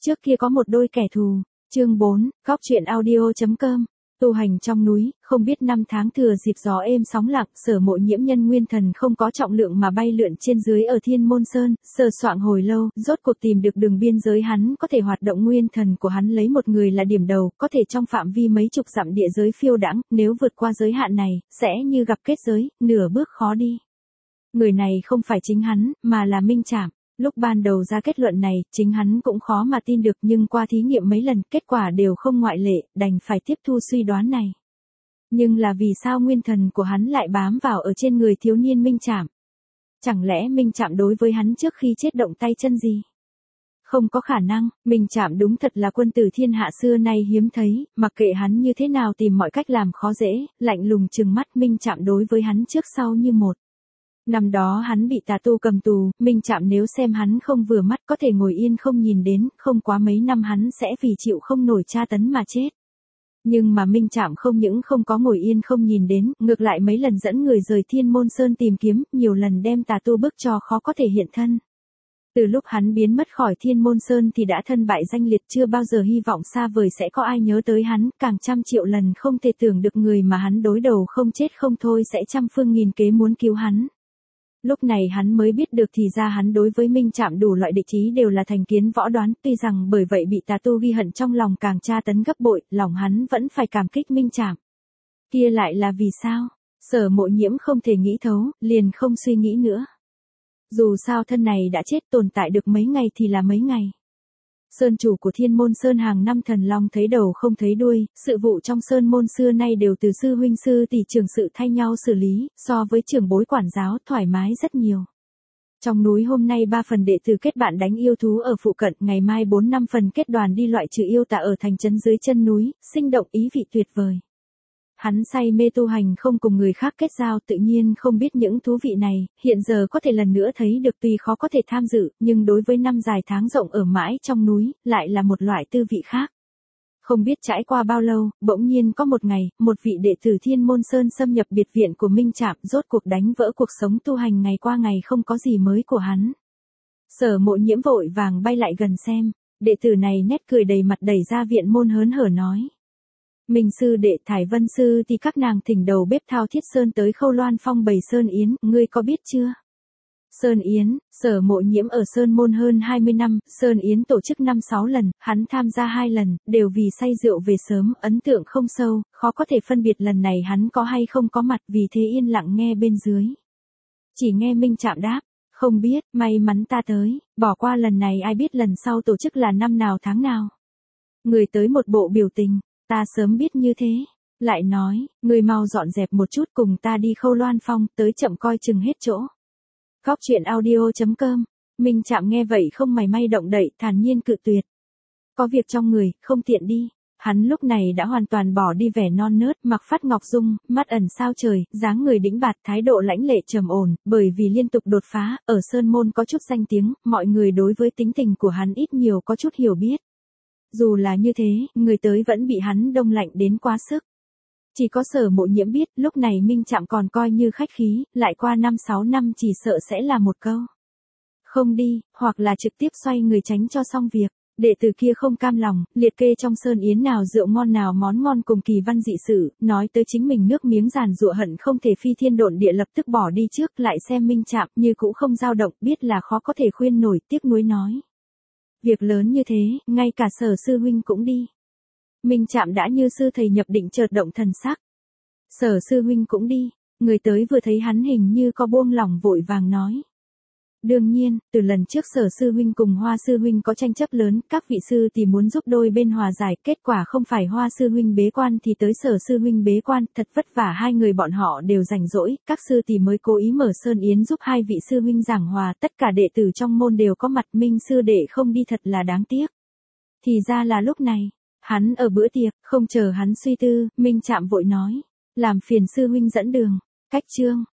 Trước kia có một đôi kẻ thù. Chương 4, góc truyện audio.com. Tu hành trong núi, không biết năm tháng thừa dịp gió êm sóng lặng, Sở Mộ Nhiễm nhân nguyên thần không có trọng lượng mà bay lượn trên dưới ở Thiên Môn Sơn, sờ soạng hồi lâu, rốt cuộc tìm được đường biên giới hắn có thể hoạt động nguyên thần của hắn lấy một người là điểm đầu, có thể trong phạm vi mấy chục dặm địa giới phiêu đãng, nếu vượt qua giới hạn này, sẽ như gặp kết giới, nửa bước khó đi. Người này không phải chính hắn, mà là Minh Trạm. Lúc ban đầu ra kết luận này, chính hắn cũng khó mà tin được nhưng qua thí nghiệm mấy lần, kết quả đều không ngoại lệ, đành phải tiếp thu suy đoán này. Nhưng là vì sao nguyên thần của hắn lại bám vào ở trên người thiếu niên Minh Trạm? Chẳng lẽ Minh Trạm đối với hắn trước khi chết động tay chân gì? Không có khả năng, Minh Trạm đúng thật là quân tử thiên hạ xưa nay hiếm thấy, mặc kệ hắn như thế nào tìm mọi cách làm khó dễ, lạnh lùng trừng mắt Minh Trạm đối với hắn trước sau như một. Năm đó hắn bị tà tu cầm tù, Minh Trạm nếu xem hắn không vừa mắt có thể ngồi yên không nhìn đến, không quá mấy năm hắn sẽ vì chịu không nổi tra tấn mà chết. Nhưng mà Minh Trạm không những không có ngồi yên không nhìn đến, ngược lại mấy lần dẫn người rời Thiên Môn Sơn tìm kiếm, nhiều lần đem tà tu bức cho khó có thể hiện thân. Từ lúc hắn biến mất khỏi Thiên Môn Sơn thì đã thân bại danh liệt, chưa bao giờ hy vọng xa vời sẽ có ai nhớ tới hắn, càng trăm triệu lần không thể tưởng được người mà hắn đối đầu không chết không thôi sẽ trăm phương nghìn kế muốn cứu hắn. Lúc này hắn mới biết được thì ra hắn đối với Minh Trạm đủ loại địch ý đều là thành kiến võ đoán, tuy rằng bởi vậy bị tà tu ghi hận trong lòng càng tra tấn gấp bội, lòng hắn vẫn phải cảm kích Minh Trạm. Kia lại là vì sao? Sở Mộ Nhiễm không thể nghĩ thấu, liền không suy nghĩ nữa. Dù sao thân này đã chết, tồn tại được mấy ngày thì là mấy ngày. Sơn chủ của Thiên Môn Sơn hàng năm thần long thấy đầu không thấy đuôi, sự vụ trong sơn môn xưa nay đều từ sư huynh sư tỷ trưởng sự thay nhau xử lý, so với trưởng bối quản giáo thoải mái rất nhiều. Trong núi hôm nay 3 phần đệ tử kết bạn đánh yêu thú ở phụ cận, ngày mai 4-5 phần kết đoàn đi loại trừ yêu tà ở thành trấn dưới chân núi, sinh động ý vị tuyệt vời. Hắn say mê tu hành không cùng người khác kết giao, tự nhiên không biết những thú vị này, hiện giờ có thể lần nữa thấy được, tuy khó có thể tham dự, nhưng đối với năm dài tháng rộng ở mãi trong núi, lại là một loại tư vị khác. Không biết trải qua bao lâu, bỗng nhiên có một ngày, một vị đệ tử Thiên Môn Sơn xâm nhập biệt viện của Minh Trạm, rốt cuộc đánh vỡ cuộc sống tu hành ngày qua ngày không có gì mới của hắn. Sở Mộ Nhiễm vội vàng bay lại gần xem, đệ tử này nét cười đầy mặt đẩy ra viện môn hớn hở nói. Minh sư đệ Thải Vân sư thì các nàng thỉnh đầu bếp Thao Thiết Sơn tới Khâu Loan Phong bày Sơn Yến, ngươi có biết chưa? Sơn Yến, Sở Mộ Nhiễm ở Sơn Môn hơn 20 năm, Sơn Yến tổ chức 5-6 lần, hắn tham gia 2 lần, đều vì say rượu về sớm, ấn tượng không sâu, khó có thể phân biệt lần này hắn có hay không có mặt, vì thế yên lặng nghe bên dưới. Chỉ nghe Minh Trạm đáp, không biết, may mắn ta tới, bỏ qua lần này ai biết lần sau tổ chức là năm nào tháng nào. Người tới một bộ biểu tình. Ta sớm biết như thế. Lại nói, người mau dọn dẹp một chút cùng ta đi Khâu Loan Phong, tới chậm coi chừng hết chỗ. Góc truyện audio.com. Minh Trạm nghe vậy không mảy may động đậy, thản nhiên cự tuyệt. Có việc trong người, không tiện đi. Hắn lúc này đã hoàn toàn bỏ đi vẻ non nớt, mặc phát ngọc dung, mắt ẩn sao trời, dáng người đĩnh bạt, thái độ lãnh lệ trầm ổn, bởi vì liên tục đột phá, ở Sơn Môn có chút danh tiếng, mọi người đối với tính tình của hắn ít nhiều có chút hiểu biết. Dù là như thế, người tới vẫn bị hắn đông lạnh đến quá sức. Chỉ có Sở Mộ Nhiễm biết, lúc này Minh Trạm còn coi như khách khí, lại qua 5-6 năm chỉ sợ sẽ là một câu. Không đi, hoặc là trực tiếp xoay người tránh cho xong việc. Đệ tử kia không cam lòng, liệt kê trong Sơn Yến nào rượu ngon nào món ngon cùng kỳ văn dị sự, nói tới chính mình nước miếng giàn giụa hận không thể phi thiên độn địa, lập tức bỏ đi trước, lại xem Minh Trạm như cũ không dao động, biết là khó có thể khuyên nổi, tiếc nuối nói. Việc lớn như thế, ngay cả Sở sư huynh cũng đi. Minh Trạm đã như sư thầy nhập định, chợt động thần sắc. Sở sư huynh cũng đi, người tới vừa thấy hắn hình như có buông lỏng vội vàng nói. Đương nhiên, từ lần trước Sở sư huynh cùng Hoa sư huynh có tranh chấp lớn, các vị sư thì muốn giúp đôi bên hòa giải, kết quả không phải Hoa sư huynh bế quan thì tới Sở sư huynh bế quan, thật vất vả hai người bọn họ đều rảnh rỗi, các sư thì mới cố ý mở Sơn Yến giúp hai vị sư huynh giảng hòa, tất cả đệ tử trong môn đều có mặt, Minh sư đệ không đi thật là đáng tiếc. Thì ra là lúc này, hắn ở bữa tiệc, không chờ hắn suy tư, Minh Trạm vội nói, làm phiền sư huynh dẫn đường. Cách chương